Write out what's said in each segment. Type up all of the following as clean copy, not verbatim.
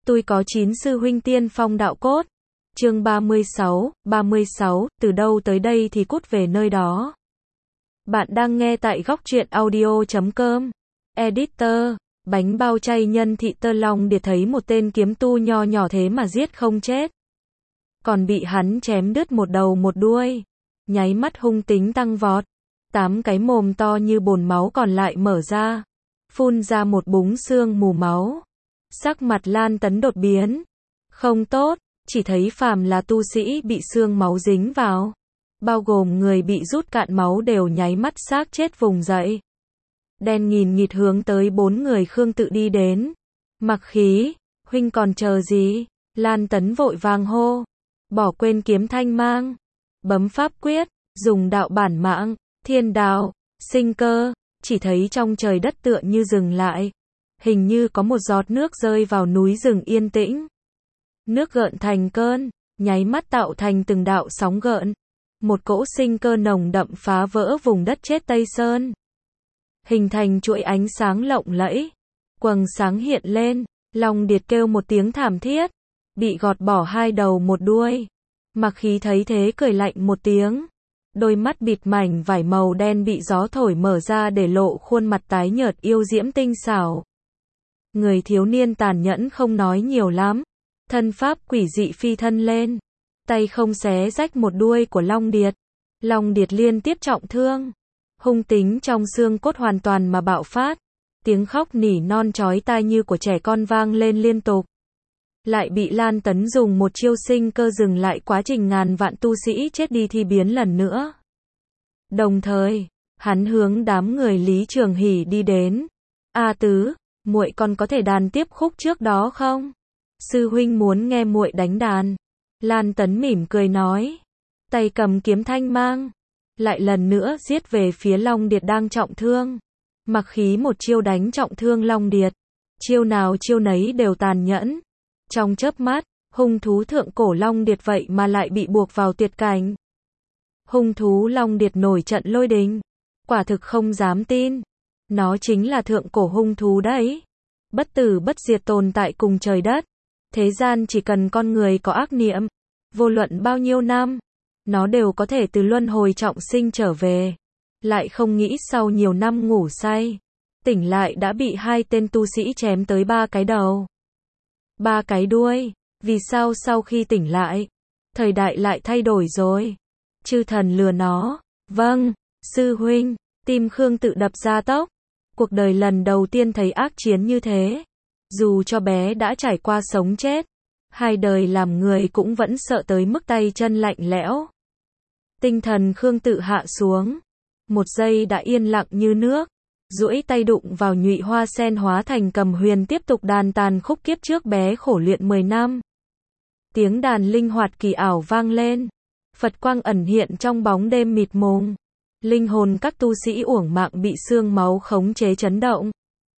Tôi có 9 sư huynh tiên phong đạo cốt. Chương 36, từ đâu tới đây thì cút về nơi đó. Bạn đang nghe tại góc truyện audio.com. Editor, bánh bao chay nhân thị Tơ Long Điệt thấy một tên kiếm tu nho nhỏ thế mà giết không chết. Còn bị hắn chém đứt một đầu một đuôi. Nháy mắt hung tính tăng vọt. 8 cái mồm to như bồn máu còn lại mở ra. Phun ra một búng xương mù máu. Sắc mặt Lan Tấn đột biến. Không tốt, chỉ thấy phàm là tu sĩ bị xương máu dính vào. Bao gồm người bị rút cạn máu đều nháy mắt xác chết vùng dậy. Đen nghìn nghịt hướng tới 4 người Khương Tự đi đến. Mặc Khí, huynh còn chờ gì? Lan Tấn vội vàng hô. Bỏ quên kiếm thanh mang. Bấm pháp quyết, dùng đạo bản mạng, thiên đạo, sinh cơ. Chỉ thấy trong trời đất tựa như dừng lại. Hình như có một giọt nước rơi vào núi rừng yên tĩnh. Nước gợn thành cơn, nháy mắt tạo thành từng đạo sóng gợn. Một cỗ sinh cơ nồng đậm phá vỡ vùng đất chết Tây Sơn. Hình thành chuỗi ánh sáng lộng lẫy. Quầng sáng hiện lên, Long Điệt kêu một tiếng thảm thiết. Bị gọt bỏ 2 đầu một đuôi. Mặc Khí thấy thế cười lạnh một tiếng. Đôi mắt bịt mảnh vải màu đen bị gió thổi mở ra để lộ khuôn mặt tái nhợt yêu diễm tinh xảo. Người thiếu niên tàn nhẫn không nói nhiều lắm. Thân pháp quỷ dị phi thân lên. Tay không xé rách một đuôi của Long Điệt. Long Điệt liên tiếp trọng thương. Hung tính trong xương cốt hoàn toàn mà bạo phát. Tiếng khóc nỉ non chói tai như của trẻ con vang lên liên tục. Lại bị Lan Tấn dùng một chiêu sinh cơ dừng lại quá trình ngàn vạn tu sĩ chết đi thi biến lần nữa. Đồng thời, hắn hướng đám người Lý Trường Hỷ đi đến. A Tứ, muội còn có thể đàn tiếp khúc trước đó không? Sư huynh muốn nghe muội đánh đàn. Lan Tấn mỉm cười nói. Tay cầm kiếm thanh mang. Lại lần nữa giết về phía Long Điệt đang trọng thương. Mặc Khí một chiêu đánh trọng thương Long Điệt. Chiêu nào chiêu nấy đều tàn nhẫn. Trong chớp mắt, hung thú thượng cổ Long Điệt vậy mà lại bị buộc vào tuyệt cảnh. Hung thú Long Điệt nổi trận lôi đình. Quả thực không dám tin. Nó chính là thượng cổ hung thú đấy. Bất tử bất diệt tồn tại cùng trời đất. Thế gian chỉ cần con người có ác niệm, vô luận bao nhiêu năm, nó đều có thể từ luân hồi trọng sinh trở về. Lại không nghĩ sau nhiều năm ngủ say, tỉnh lại đã bị 2 tên tu sĩ chém tới 3 cái đầu, 3 cái đuôi. Vì sao sau khi tỉnh lại, thời đại lại thay đổi rồi? Chư thần lừa nó. Vâng, sư huynh. Tim Khương Tự đập ra tốc. Cuộc đời lần đầu tiên thấy ác chiến như thế. Dù cho bé đã trải qua sống chết, 2 đời làm người cũng vẫn sợ tới mức tay chân lạnh lẽo. Tinh thần Khương Tự hạ xuống. 1 giây đã yên lặng như nước. Duỗi tay đụng vào nhụy hoa sen hóa thành cầm huyền tiếp tục đàn tàn khúc kiếp trước bé khổ luyện 10 năm. Tiếng đàn linh hoạt kỳ ảo vang lên. Phật quang ẩn hiện trong bóng đêm mịt mùng. Linh hồn các tu sĩ uổng mạng bị xương máu khống chế chấn động.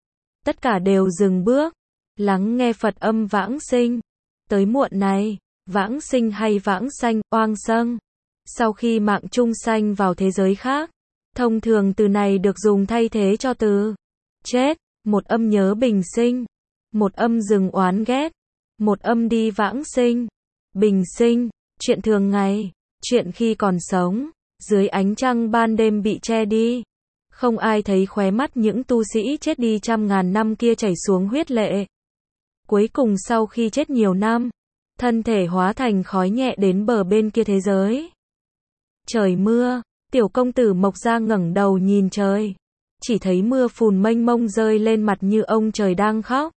Tất cả đều dừng bước, lắng nghe Phật âm vãng sinh. Tới muộn này, vãng sinh hay vãng sanh, oang sâng. Sau khi mạng chung sanh vào thế giới khác, thông thường từ này được dùng thay thế cho từ chết. Một âm nhớ bình sinh, một âm dừng oán ghét, một âm đi vãng sinh. Bình sinh, chuyện thường ngày, chuyện khi còn sống. Dưới ánh trăng ban đêm bị che đi. Không ai thấy khóe mắt những tu sĩ chết đi trăm ngàn năm kia chảy xuống huyết lệ. Cuối cùng sau khi chết nhiều năm, thân thể hóa thành khói nhẹ đến bờ bên kia thế giới. Trời mưa, tiểu công tử Mộc Gia ngẩng đầu nhìn trời. Chỉ thấy mưa phùn mênh mông rơi lên mặt như ông trời đang khóc.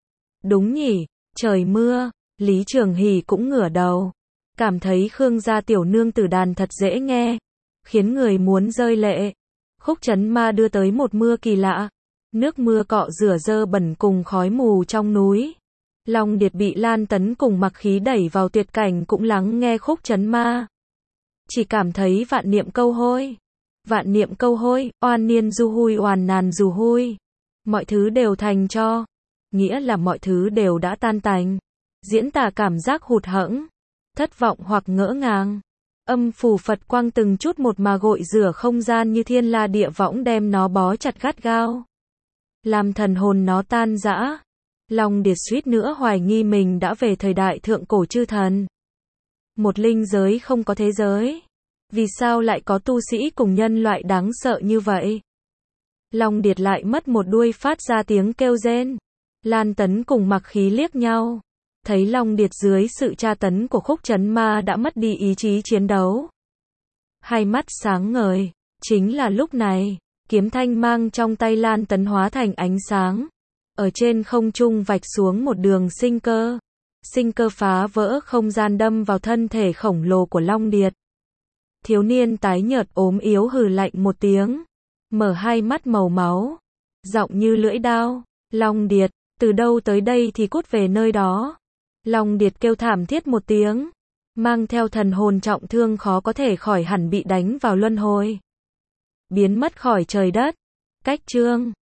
Đúng nhỉ, trời mưa. Lý Trường Hỷ cũng ngửa đầu. Cảm thấy Khương gia tiểu nương tử đàn thật dễ nghe. Khiến người muốn rơi lệ. Khúc Trấn Ma đưa tới một mưa kỳ lạ. Nước mưa cọ rửa dơ bẩn cùng khói mù trong núi. Long Điệt bị Lan Tấn cùng Mặc Khí đẩy vào tuyệt cảnh cũng lắng nghe Khúc Trấn Ma. Chỉ cảm thấy vạn niệm câu hôi. Vạn niệm câu hôi, oan niên du hui oàn nàn dù hui. Mọi thứ đều thành cho. Nghĩa là mọi thứ đều đã tan tành. Diễn tả cảm giác hụt hẫng, thất vọng hoặc ngỡ ngàng. Âm phủ Phật quang từng chút một mà gội rửa không gian như thiên la địa võng đem nó bó chặt gắt gao. Làm thần hồn nó tan rã. Long Điệt suýt nữa hoài nghi mình đã về thời đại thượng cổ chư thần. Một linh giới không có thế giới. Vì sao lại có tu sĩ cùng nhân loại đáng sợ như vậy? Long Điệt lại mất một đuôi phát ra tiếng kêu rên. Lan Tấn cùng Mặc Khí liếc nhau. Thấy Long Điệt dưới sự tra tấn của Khúc Trấn Ma đã mất đi ý chí chiến đấu. Hai mắt sáng ngời. Chính là lúc này, kiếm thanh mang trong tay Lan Tấn hóa thành ánh sáng. Ở trên không trung vạch xuống một đường sinh cơ. Sinh cơ phá vỡ không gian đâm vào thân thể khổng lồ của Long Điệt. Thiếu niên tái nhợt ốm yếu hừ lạnh một tiếng. Mở hai mắt màu máu. Giọng như lưỡi đao. Long Điệt, từ đâu tới đây thì cút về nơi đó. Long Điệt kêu thảm thiết một tiếng. Mang theo thần hồn trọng thương khó có thể khỏi hẳn bị đánh vào luân hồi. Biến mất khỏi trời đất. Cách chương